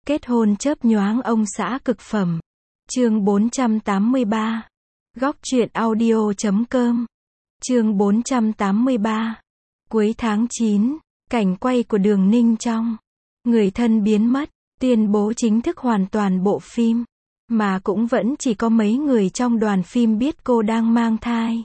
Kết hôn chớp nhoáng ông xã cực phẩm. Chương 483. Góc truyện audio.com. Chương 483. Cuối tháng 9, cảnh quay của Đường Ninh trong Người thân biến mất, tuyên bố chính thức hoàn toàn bộ phim. Mà cũng vẫn chỉ có mấy người trong đoàn phim biết cô đang mang thai.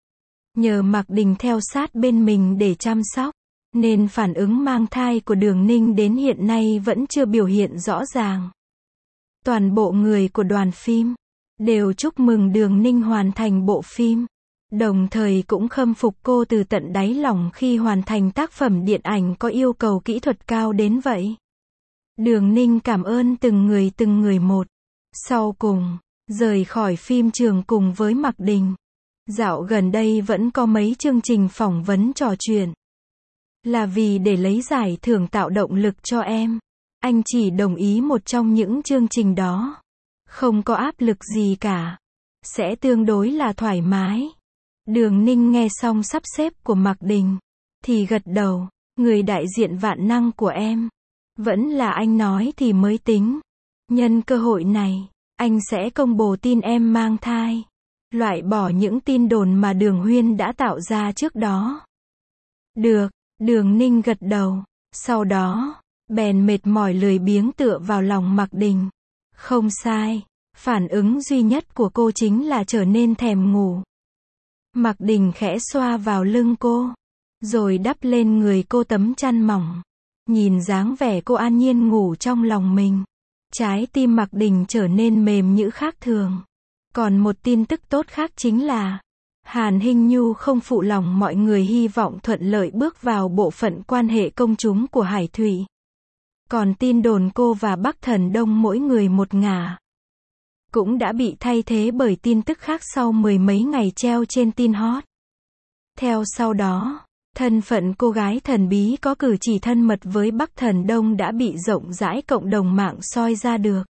Nhờ Mạc Đình theo sát bên mình để chăm sóc, nên phản ứng mang thai của Đường Ninh đến hiện nay vẫn chưa biểu hiện rõ ràng. Toàn bộ người của đoàn phim đều chúc mừng Đường Ninh hoàn thành bộ phim, đồng thời cũng khâm phục cô từ tận đáy lòng khi hoàn thành tác phẩm điện ảnh có yêu cầu kỹ thuật cao đến vậy. Đường Ninh cảm ơn từng người một. Sau cùng, rời khỏi phim trường cùng với Mạc Đình. Dạo gần đây vẫn có mấy chương trình phỏng vấn trò chuyện. Là vì để lấy giải thưởng tạo động lực cho em. Anh chỉ đồng ý một trong những chương trình đó. Không có áp lực gì cả. Sẽ tương đối là thoải mái. Đường Ninh nghe xong sắp xếp của Mạc Đình, thì gật đầu. Người đại diện vạn năng của em. Vẫn là anh nói thì mới tính. Nhân cơ hội này, anh sẽ công bố tin em mang thai. Loại bỏ những tin đồn mà Đường Huyên đã tạo ra trước đó. Được, Đường Ninh gật đầu. Sau đó, bèn mệt mỏi lười biếng tựa vào lòng Mạc Đình. Không sai, phản ứng duy nhất của cô chính là trở nên thèm ngủ. Mạc Đình khẽ xoa vào lưng cô, rồi đắp lên người cô tấm chăn mỏng. Nhìn dáng vẻ cô an nhiên ngủ trong lòng mình, trái tim Mạc Đình trở nên mềm nhũ khác thường. Còn một tin tức tốt khác chính là Hàn Hinh Nhu không phụ lòng mọi người hy vọng thuận lợi bước vào bộ phận quan hệ công chúng của Hải Thụy. Còn tin đồn cô và Bắc Thần Đông mỗi người một ngả cũng đã bị thay thế bởi tin tức khác sau mười mấy ngày treo trên tin hot. Theo sau đó, thân phận cô gái thần bí có cử chỉ thân mật với Bắc Thần Đông đã bị rộng rãi cộng đồng mạng soi ra được.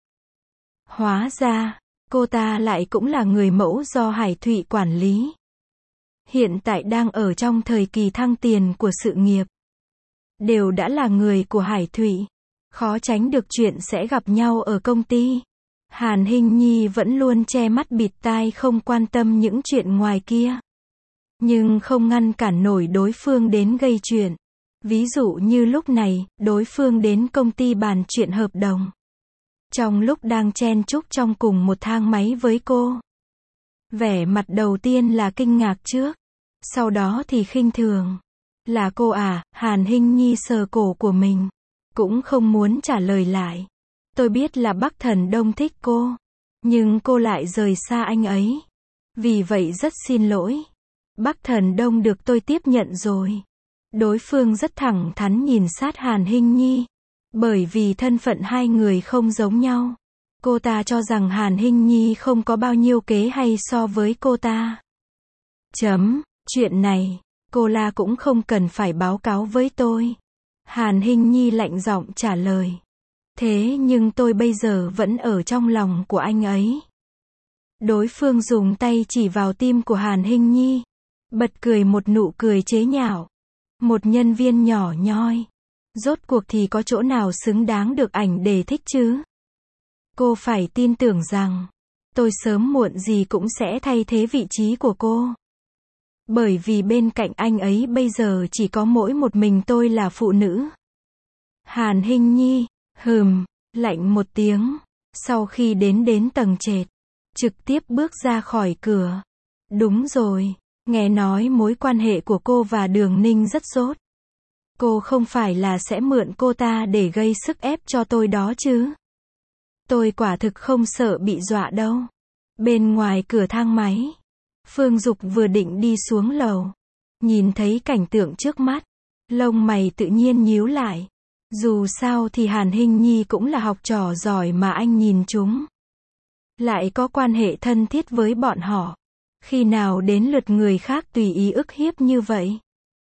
Hóa ra, cô ta lại cũng là người mẫu do Hải Thụy quản lý. Hiện tại đang ở trong thời kỳ thăng tiền của sự nghiệp. Đều đã là người của Hải Thụy, khó tránh được chuyện sẽ gặp nhau ở công ty. Hàn Hinh Nhi vẫn luôn che mắt bịt tai không quan tâm những chuyện ngoài kia. Nhưng không ngăn cản nổi đối phương đến gây chuyện. Ví dụ như lúc này, đối phương đến công ty bàn chuyện hợp đồng. Trong lúc đang chen chúc trong cùng một thang máy với cô. Vẻ mặt đầu tiên là kinh ngạc trước. Sau đó thì khinh thường. Là cô à? Hàn Hinh Nhi sờ cổ của mình. Cũng không muốn trả lời lại. Tôi biết là Bắc Thần Đông thích cô. Nhưng cô lại rời xa anh ấy. Vì vậy rất xin lỗi. Bắc Thần Đông được tôi tiếp nhận rồi. Đối phương rất thẳng thắn nhìn sát Hàn Hinh Nhi. Bởi vì thân phận hai người không giống nhau. Cô ta cho rằng Hàn Hinh Nhi không có bao nhiêu kế hay so với cô ta. Chuyện này, cô La cũng không cần phải báo cáo với tôi. Hàn Hinh Nhi lạnh giọng trả lời. Thế nhưng tôi bây giờ vẫn ở trong lòng của anh ấy. Đối phương dùng tay chỉ vào tim của Hàn Hinh Nhi. Bật cười một nụ cười chế nhạo. Một nhân viên nhỏ nhoi. Rốt cuộc thì có chỗ nào xứng đáng được ảnh để thích chứ? Cô phải tin tưởng rằng, tôi sớm muộn gì cũng sẽ thay thế vị trí của cô. Bởi vì bên cạnh anh ấy bây giờ chỉ có mỗi một mình tôi là phụ nữ. Hàn Hinh Nhi, lạnh một tiếng. Sau khi đến tầng trệt, trực tiếp bước ra khỏi cửa. Đúng rồi, nghe nói mối quan hệ của cô và Đường Ninh rất tốt. Cô không phải là sẽ mượn cô ta để gây sức ép cho tôi đó chứ? Tôi quả thực không sợ bị dọa đâu. Bên ngoài cửa thang máy, Phương Dục vừa định đi xuống lầu. Nhìn thấy cảnh tượng trước mắt, lông mày tự nhiên nhíu lại. Dù sao thì Hàn Hinh Nhi cũng là học trò giỏi mà anh nhìn chúng. Lại có quan hệ thân thiết với bọn họ. Khi nào đến lượt người khác tùy ý ức hiếp như vậy?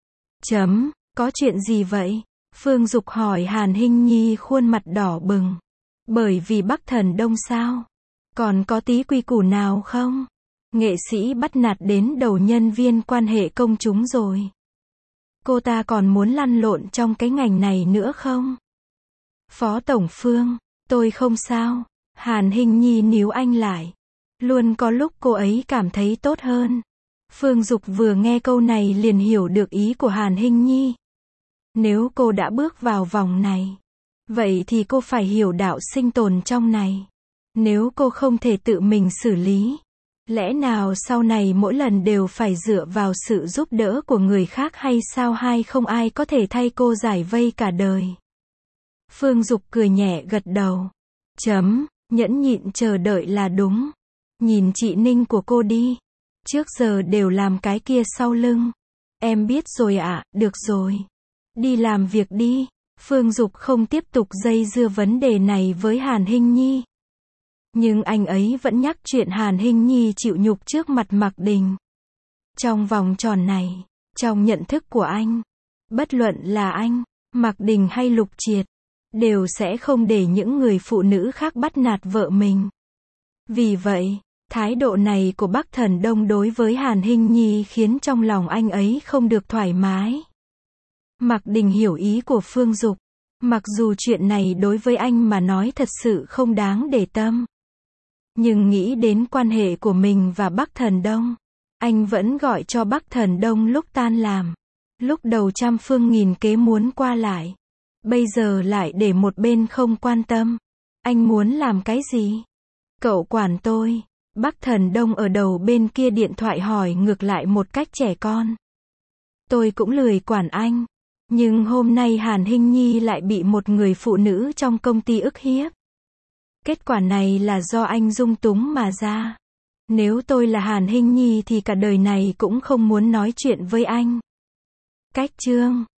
Có chuyện gì vậy? Phương Dục hỏi Hàn Hinh Nhi khuôn mặt đỏ bừng. Bởi vì Bắc Thần Đông sao? Còn có tí quy củ nào không? Nghệ sĩ bắt nạt đến đầu nhân viên quan hệ công chúng rồi. Cô ta còn muốn lăn lộn trong cái ngành này nữa không? Phó Tổng Phương, Tôi không sao. Hàn Hinh Nhi níu anh lại. Luôn có lúc cô ấy cảm thấy tốt hơn. Phương Dục vừa nghe câu này liền hiểu được ý của Hàn Hinh Nhi. Nếu cô đã bước vào vòng này, vậy thì cô phải hiểu đạo sinh tồn trong này. Nếu cô không thể tự mình xử lý, lẽ nào sau này mỗi lần đều phải dựa vào sự giúp đỡ của người khác hay sao, hay không ai có thể thay cô giải vây cả đời. Phương Dục cười nhẹ gật đầu. Nhẫn nhịn chờ đợi là đúng. Nhìn chị Ninh của cô đi. Trước giờ đều làm cái kia sau lưng. Em biết rồi ạ, được rồi. Đi làm việc đi. Phương Dục không tiếp tục dây dưa vấn đề này với Hàn Hinh Nhi. Nhưng anh ấy vẫn nhắc chuyện Hàn Hinh Nhi chịu nhục trước mặt Mạc Đình. Trong vòng tròn này, trong nhận thức của anh, bất luận là anh, Mạc Đình hay Lục Triệt, đều sẽ không để những người phụ nữ khác bắt nạt vợ mình. Vì vậy, thái độ này của Bắc Thần Đông đối với Hàn Hinh Nhi khiến trong lòng anh ấy không được thoải mái. Mạc Đình hiểu ý của Phương Dục. Mặc dù chuyện này đối với anh mà nói thật sự không đáng để tâm. Nhưng nghĩ đến quan hệ của mình và Bắc Thần Đông, anh vẫn gọi cho Bắc Thần Đông lúc tan làm. Lúc đầu trăm phương nghìn kế muốn qua lại. Bây giờ lại để một bên không quan tâm. Anh muốn làm cái gì? Cậu quản tôi. Bắc Thần Đông ở đầu bên kia điện thoại hỏi ngược lại một cách trẻ con. Tôi cũng lười quản anh. Nhưng hôm nay Hàn Hinh Nhi lại bị một người phụ nữ trong công ty ức hiếp. Kết quả này là do anh dung túng mà ra. Nếu tôi là Hàn Hinh Nhi thì cả đời này cũng không muốn nói chuyện với anh. Cách chương